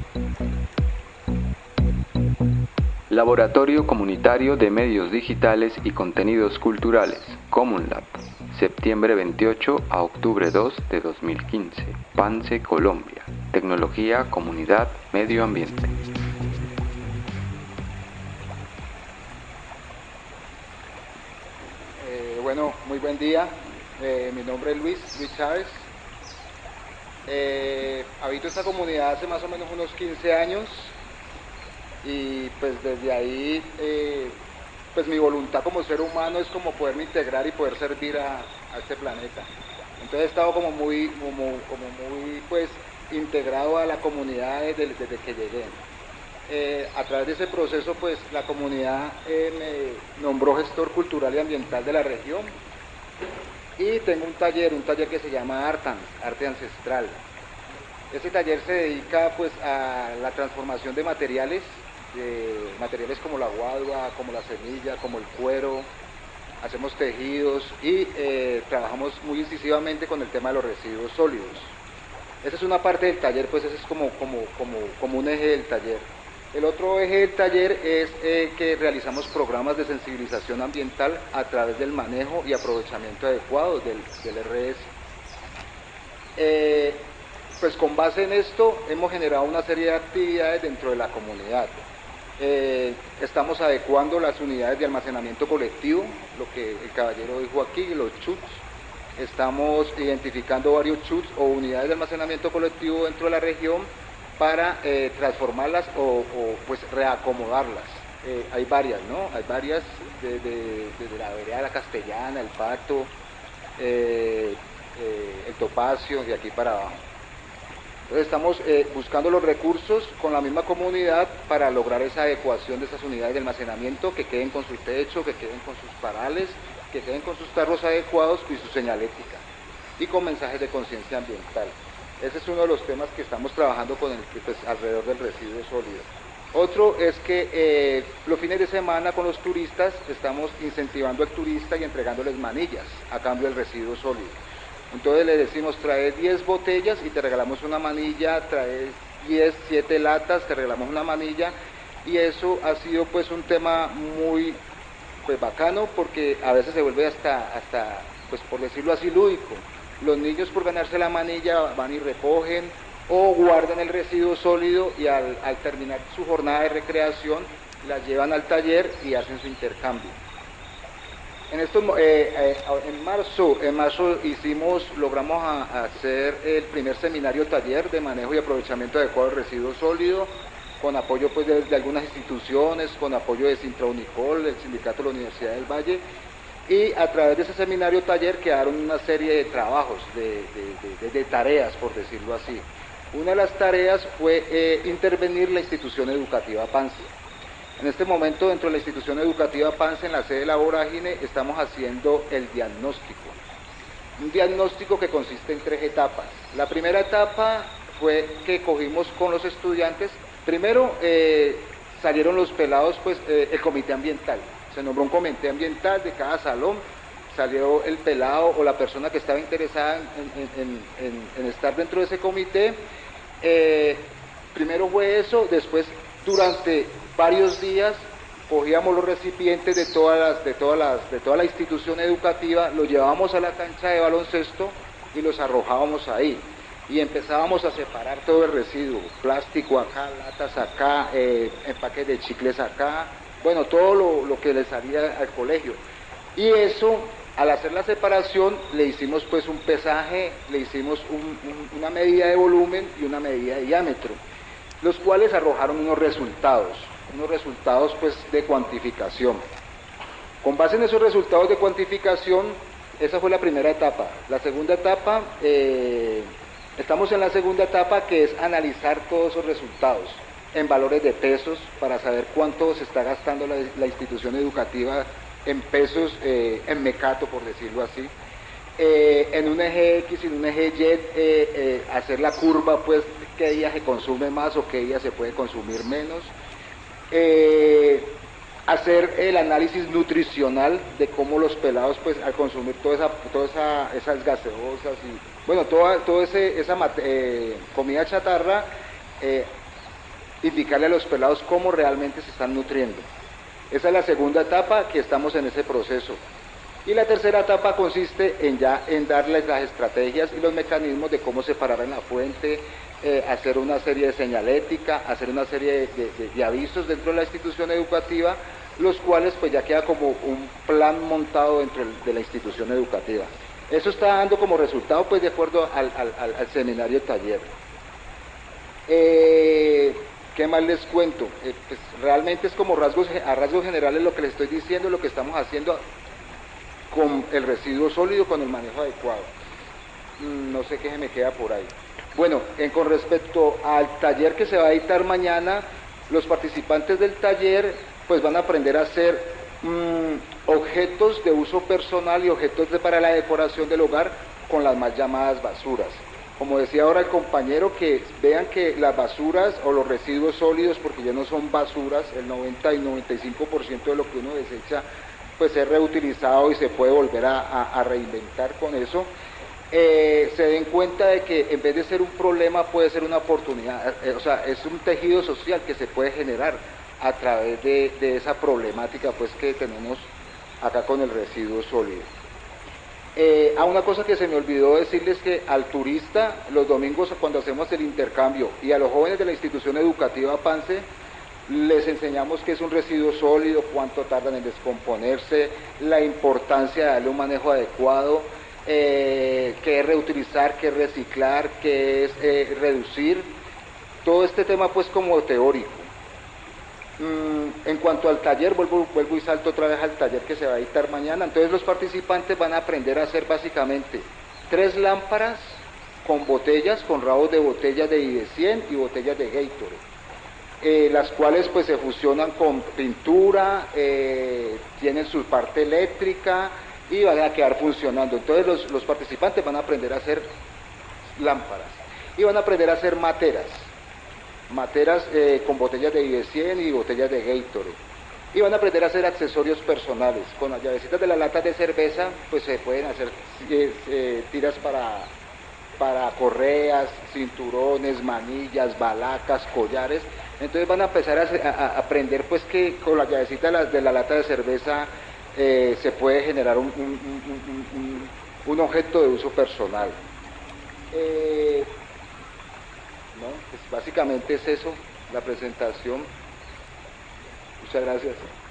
Laboratorio Comunitario de Medios Digitales y Contenidos Culturales, CommonLab, septiembre 28 a octubre 2 de 2015, Pance, Colombia. Tecnología, comunidad, medio ambiente. Bueno, muy buen día. Mi nombre es Luis Chávez. Habito esta comunidad hace más o menos unos 15 años y pues desde ahí pues mi voluntad como ser humano es como poderme integrar y poder servir a este planeta. Entonces he estado como muy pues integrado a la comunidad desde que llegué. A través de ese proceso pues la comunidad me nombró gestor cultural y ambiental de la región y tengo un taller que se llama Artans, Arte Ancestral. Este taller se dedica pues a la transformación de materiales como la guadua, como la semilla, como el cuero. Hacemos tejidos y trabajamos muy incisivamente con el tema de los residuos sólidos. Esa es una parte del taller, pues ese es como un eje del taller. El otro eje del taller es que realizamos programas de sensibilización ambiental a través del manejo y aprovechamiento adecuado del RS. Pues con base en esto hemos generado una serie de actividades dentro de la comunidad. Estamos adecuando las unidades de almacenamiento colectivo, lo que el caballero dijo aquí, los chuts. Estamos identificando varios chuts o unidades de almacenamiento colectivo dentro de la región para transformarlas o pues reacomodarlas. Hay varias, ¿no? Hay varias desde la vereda de la Castellana, el Pato, el Topacio, de aquí para abajo. Entonces estamos buscando los recursos con la misma comunidad para lograr esa adecuación de esas unidades de almacenamiento, que queden con su techo, que queden con sus parales, que queden con sus tarros adecuados y su señalética, y con mensajes de conciencia ambiental. Ese es uno de los temas que estamos trabajando con pues, alrededor del residuo sólido. Otro es que los fines de semana con los turistas estamos incentivando al turista y entregándoles manillas a cambio del residuo sólido. Entonces le decimos, trae 10 botellas y te regalamos una manilla, trae 7 latas, te regalamos una manilla, y eso ha sido pues un tema muy pues bacano, porque a veces se vuelve hasta pues por decirlo así lúdico. Los niños por ganarse la manilla van y recogen o guardan el residuo sólido y al terminar su jornada de recreación la llevan al taller y hacen su intercambio. En marzo logramos hacer el primer seminario taller de manejo y aprovechamiento adecuado del residuo sólido, con apoyo pues de algunas instituciones, con apoyo de Sintra-Unicol, el sindicato de la Universidad del Valle, y a través de ese seminario taller quedaron una serie de trabajos, de tareas, por decirlo así. Una de las tareas fue intervenir la institución educativa Pance. En este momento, dentro de la institución educativa Pance, en la sede de La Vorágine, estamos haciendo el diagnóstico. Un diagnóstico que consiste en 3 etapas. La primera etapa fue que cogimos con los estudiantes. Primero salieron los pelados, pues el comité ambiental. Se nombró un comité ambiental de cada salón. Salió el pelado o la persona que estaba interesada en estar dentro de ese comité. Primero fue eso, después durante varios días cogíamos los recipientes de toda la institución educativa, los llevábamos a la cancha de baloncesto y los arrojábamos ahí. Y empezábamos a separar todo el residuo, plástico acá, latas acá, empaques de chicles acá, bueno, todo lo que le salía al colegio. Y eso, al hacer la separación, le hicimos pues un pesaje, le hicimos una medida de volumen y una medida de diámetro, los cuales arrojaron unos resultados pues de cuantificación. Con base en esos resultados de cuantificación, esa fue la primera etapa. La segunda etapa, estamos en la segunda etapa, que es analizar todos esos resultados en valores de pesos para saber cuánto se está gastando la institución educativa en pesos, en mecato, por decirlo así. En un eje X y en un eje Y, hacer la curva, pues, qué día se consume más o qué día se puede consumir menos. Hacer el análisis nutricional de cómo los pelados, pues, al consumir todas esas gaseosas y, bueno, toda esa comida chatarra, indicarle a los pelados cómo realmente se están nutriendo. Esa es la segunda etapa, que estamos en ese proceso. Y la tercera etapa consiste en darles las estrategias y los mecanismos de cómo separar en la fuente, hacer una serie de señalética, hacer una serie de avisos dentro de la institución educativa, los cuales pues ya queda como un plan montado dentro de la institución educativa. Eso está dando como resultado pues de acuerdo al seminario taller. ¿Qué más les cuento? Pues realmente es como a rasgos generales lo que les estoy diciendo, lo que estamos haciendo con el residuo sólido, con el manejo adecuado. No sé qué se me queda por ahí. Bueno, con respecto al taller que se va a dictar mañana, los participantes del taller pues van a aprender a hacer objetos de uso personal y objetos para la decoración del hogar con las mal llamadas basuras. Como decía ahora el compañero, que vean que las basuras o los residuos sólidos, porque ya no son basuras, el 90 y 95% de lo que uno desecha pues es reutilizado y se puede volver a reinventar con eso. Se den cuenta de que en vez de ser un problema puede ser una oportunidad, o sea, es un tejido social que se puede generar a través de esa problemática pues que tenemos acá con el residuo sólido. Una cosa que se me olvidó decirles, que al turista los domingos cuando hacemos el intercambio y a los jóvenes de la institución educativa PANCE les enseñamos qué es un residuo sólido, cuánto tardan en descomponerse, la importancia de darle un manejo adecuado, qué es reutilizar, qué es reciclar, qué es reducir, todo este tema pues como teórico. En cuanto al taller, vuelvo y salto otra vez al taller que se va a dictar mañana. Entonces los participantes van a aprender a hacer básicamente 3 lámparas con botellas, con rabos de botellas de ID100 y botellas de Gatorade, las cuales pues se fusionan con pintura, tienen su parte eléctrica y van a quedar funcionando. Entonces los participantes van a aprender a hacer lámparas y van a aprender a hacer materas con botellas de ID100 y botellas de Gatorade, y van a aprender a hacer accesorios personales. Con las llavecitas de las latas de cerveza pues se pueden hacer tiras para correas, cinturones, manillas, balacas, collares. Entonces van a empezar a aprender pues que con las llavecitas de la lata de cerveza se puede generar un objeto de uso personal. ¿No? Pues básicamente es eso, la presentación. Muchas gracias.